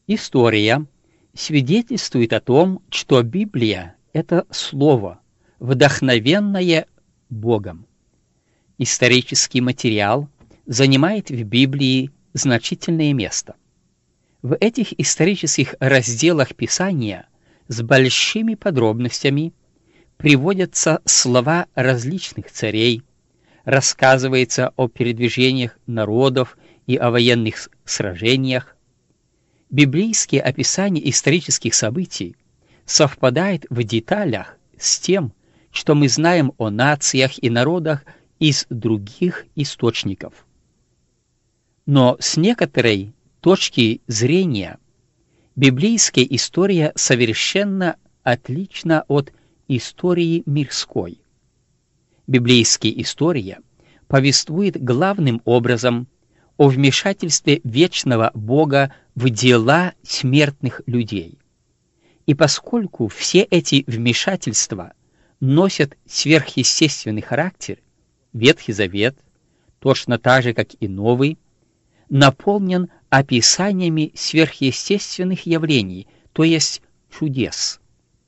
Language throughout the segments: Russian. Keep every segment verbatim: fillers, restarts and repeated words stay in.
История свидетельствует о том, что Библия – это слово, вдохновенное Богом. Исторический материал занимает в Библии значительное место. В этих исторических разделах Писания с большими подробностями приводятся слова различных царей, рассказывается о передвижениях народов и о военных сражениях. Библейские описания исторических событий совпадают в деталях с тем, что мы знаем о нациях и народах из других источников. Но с некоторой точки зрения библейская история совершенно отлична от истории мирской. Библейская история повествует главным образом о вмешательстве вечного Бога в дела смертных людей. И поскольку все эти вмешательства носят сверхъестественный характер, Ветхий Завет, точно так же, как и Новый, наполнен описаниями сверхъестественных явлений, то есть чудес.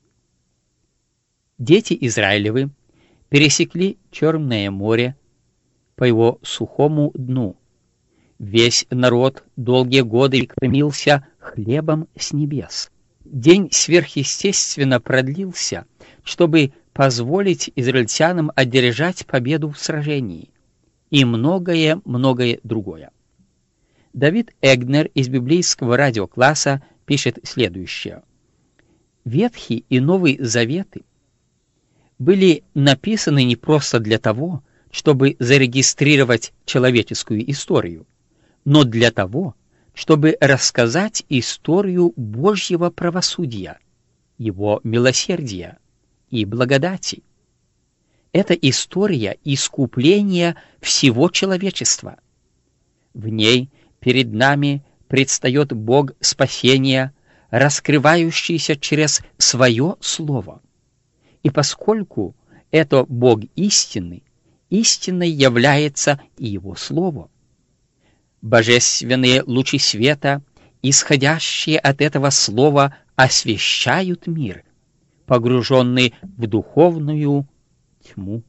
Дети Израилевы пересекли Черное море по его сухому дну. Весь народ долгие годы кормился хлебом с небес. День сверхъестественно продлился, чтобы позволить израильтянам одержать победу в сражении, и многое-многое другое. Давид Эгнер из библейского радиокласса пишет следующее. Ветхий и Новый Заветы были написаны не просто для того, чтобы зарегистрировать человеческую историю, но для того, чтобы рассказать историю Божьего правосудия, Его милосердия и благодати. Это история искупления всего человечества. В ней перед нами предстает Бог спасения, раскрывающийся через свое Слово. И поскольку это Бог истинный, истинной является и Его Слово. Божественные лучи света, исходящие от этого Слова, освещают мир, погруженный в духовную тьму.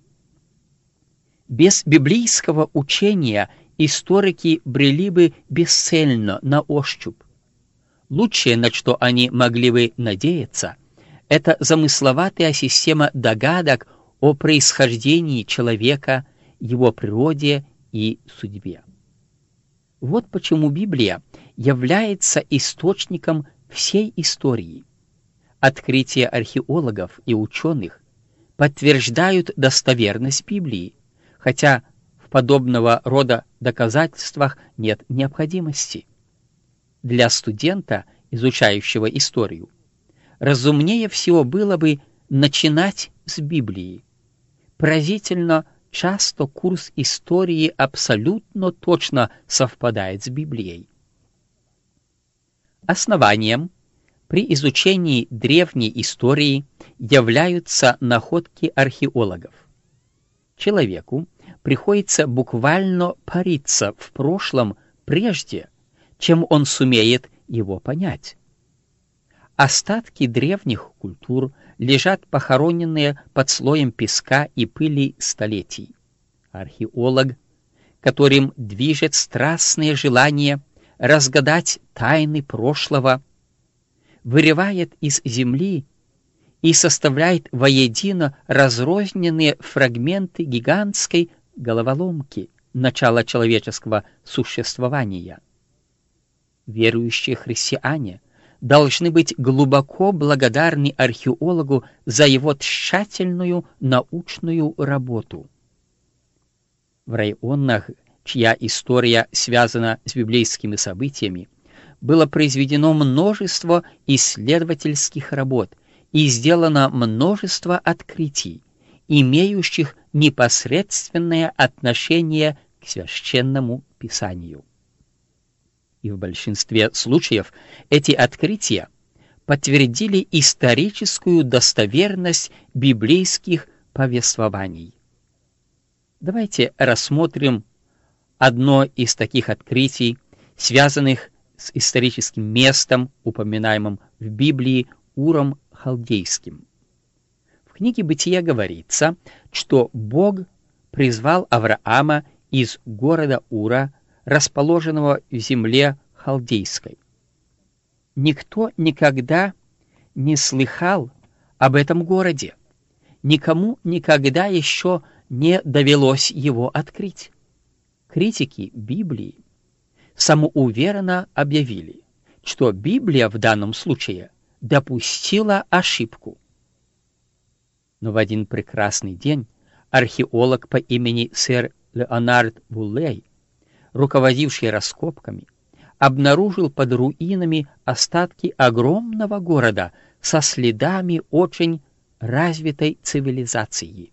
Без библейского учения историки брели бы бесцельно на ощупь. Лучшее, на что они могли бы надеяться, это замысловатая система догадок о происхождении человека, его природе и судьбе. Вот почему Библия является источником всей истории. Открытия археологов и ученых подтверждают достоверность Библии, хотя в подобного рода доказательствах нет необходимости. Для студента, изучающего историю, разумнее всего было бы начинать с Библии. Поразительно часто курс истории абсолютно точно совпадает с Библией. Основанием при изучении древней истории являются находки археологов. Человеку приходится буквально париться в прошлом прежде, чем он сумеет его понять. Остатки древних культур лежат похороненные под слоем песка и пыли столетий. Археолог, которым движет страстное желание разгадать тайны прошлого, вырывает из земли и составляет воедино разрозненные фрагменты гигантской головоломки начала человеческого существования. Верующие христиане должны быть глубоко благодарны археологу за его тщательную научную работу. В районах, чья история связана с библейскими событиями, было произведено множество исследовательских работ и сделано множество открытий, имеющих непосредственное отношение к священному Писанию. И в большинстве случаев эти открытия подтвердили историческую достоверность библейских повествований. Давайте рассмотрим одно из таких открытий, связанных с историческим местом, упоминаемым в Библии Уром Халдейским. В книге «Бытия» говорится, что Бог призвал Авраама из города Ура, расположенного в земле Халдейской. Никто никогда не слыхал об этом городе, никому никогда еще не довелось его открыть. Критики Библии самоуверенно объявили, что Библия в данном случае допустила ошибку. Но в один прекрасный день археолог по имени сэр Леонард Вуллей, руководивший раскопками, обнаружил под руинами остатки огромного города со следами очень развитой цивилизации.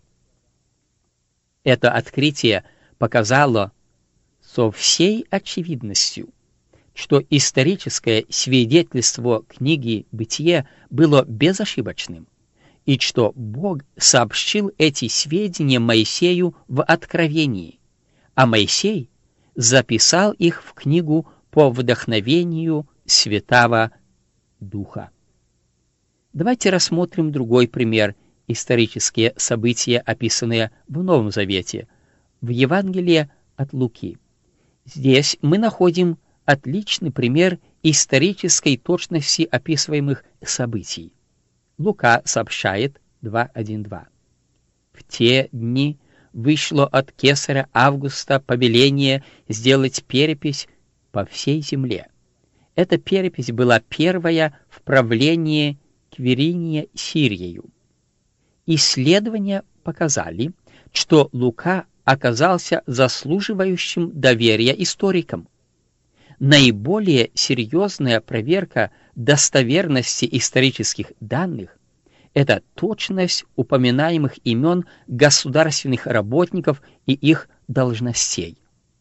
Это открытие показало со всей очевидностью, что историческое свидетельство книги «Бытие» было безошибочным, и что Бог сообщил эти сведения Моисею в Откровении, а Моисей записал их в книгу по вдохновению Святаго Духа. Давайте рассмотрим другой пример: исторические события, описанные в Новом Завете, в Евангелии от Луки. Здесь мы находим отличный пример исторической точности описываемых событий. Лука сообщает два один два. В те дни вышло от кесаря Августа повеление сделать перепись по всей земле. Эта перепись была первая в правлении Квириния Сириею. Исследования показали, что Лука оказался заслуживающим доверия историком. Наиболее серьезная проверка достоверности исторических данных – это точность упоминаемых имен государственных работников и их должностей.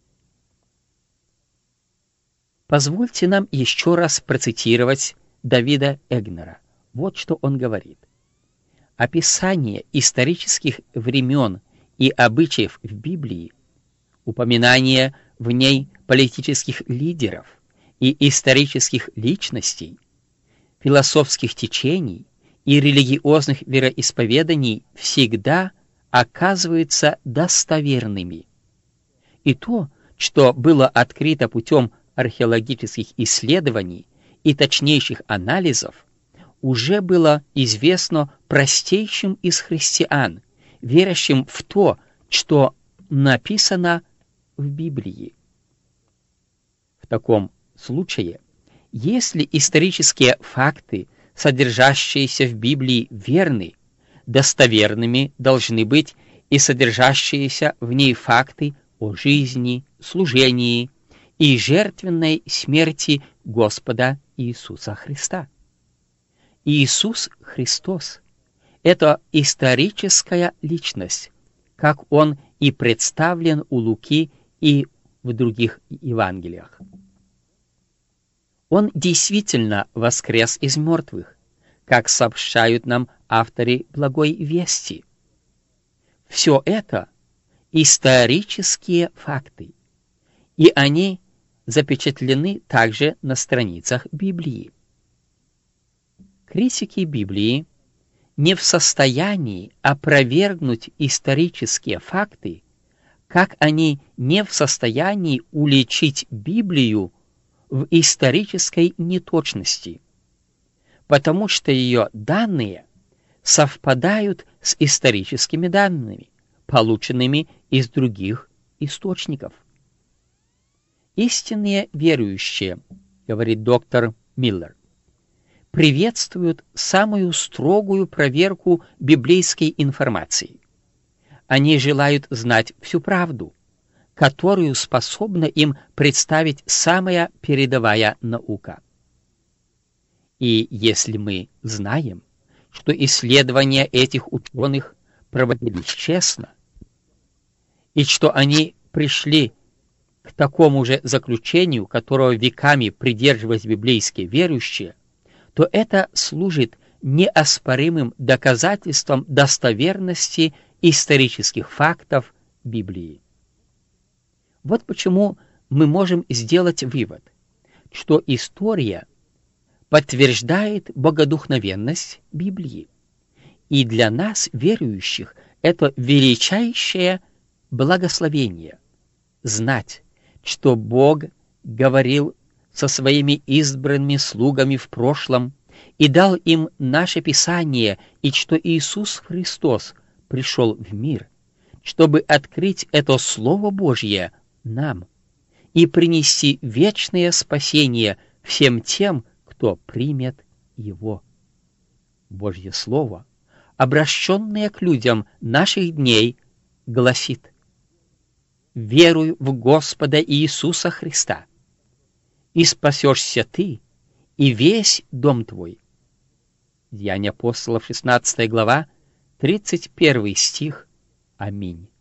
Позвольте нам еще раз процитировать Давида Эгнера. Вот что он говорит. Описание исторических времен и обычаев в Библии, упоминание в ней политических лидеров и исторических личностей, философских течений и религиозных вероисповеданий всегда оказываются достоверными. И то, что было открыто путем археологических исследований и точнейших анализов, уже было известно простейшим из христиан, верящим в то, что написано в Библии. В таком случае, если исторические факты, содержащиеся в Библии, верны, достоверными должны быть и содержащиеся в ней факты о жизни, служении и жертвенной смерти Господа Иисуса Христа. Иисус Христос – это историческая личность, как Он и представлен у Луки и в других Евангелиях. Он действительно воскрес из мертвых, как сообщают нам авторы Благой Вести. Все это исторические факты, и они запечатлены также на страницах Библии. Критики Библии не в состоянии опровергнуть исторические факты, как они не в состоянии уличить Библию в исторической неточности, потому что ее данные совпадают с историческими данными, полученными из других источников. Истинные верующие, говорит доктор Миллер, приветствуют самую строгую проверку библейской информации. Они желают знать всю правду, которую способна им представить самая передовая наука. И если мы знаем, что исследования этих ученых проводились честно, и что они пришли к такому же заключению, которого веками придерживались библейские верующие, то это служит неоспоримым доказательством достоверности исторических фактов Библии. Вот почему мы можем сделать вывод, что история подтверждает богодухновенность Библии. И для нас, верующих, это величайшее благословение — знать, что Бог говорил со своими избранными слугами в прошлом и дал им наше Писание, и что Иисус Христос пришел в мир, чтобы открыть это Слово Божье нам и принести вечное спасение всем тем, кто примет его. Божье Слово, обращенное к людям наших дней, гласит: «Веруй в Господа Иисуса Христа, и спасешься ты, и весь дом твой». Деяния апостолов, шестнадцатая глава, тридцать первый стих. Аминь.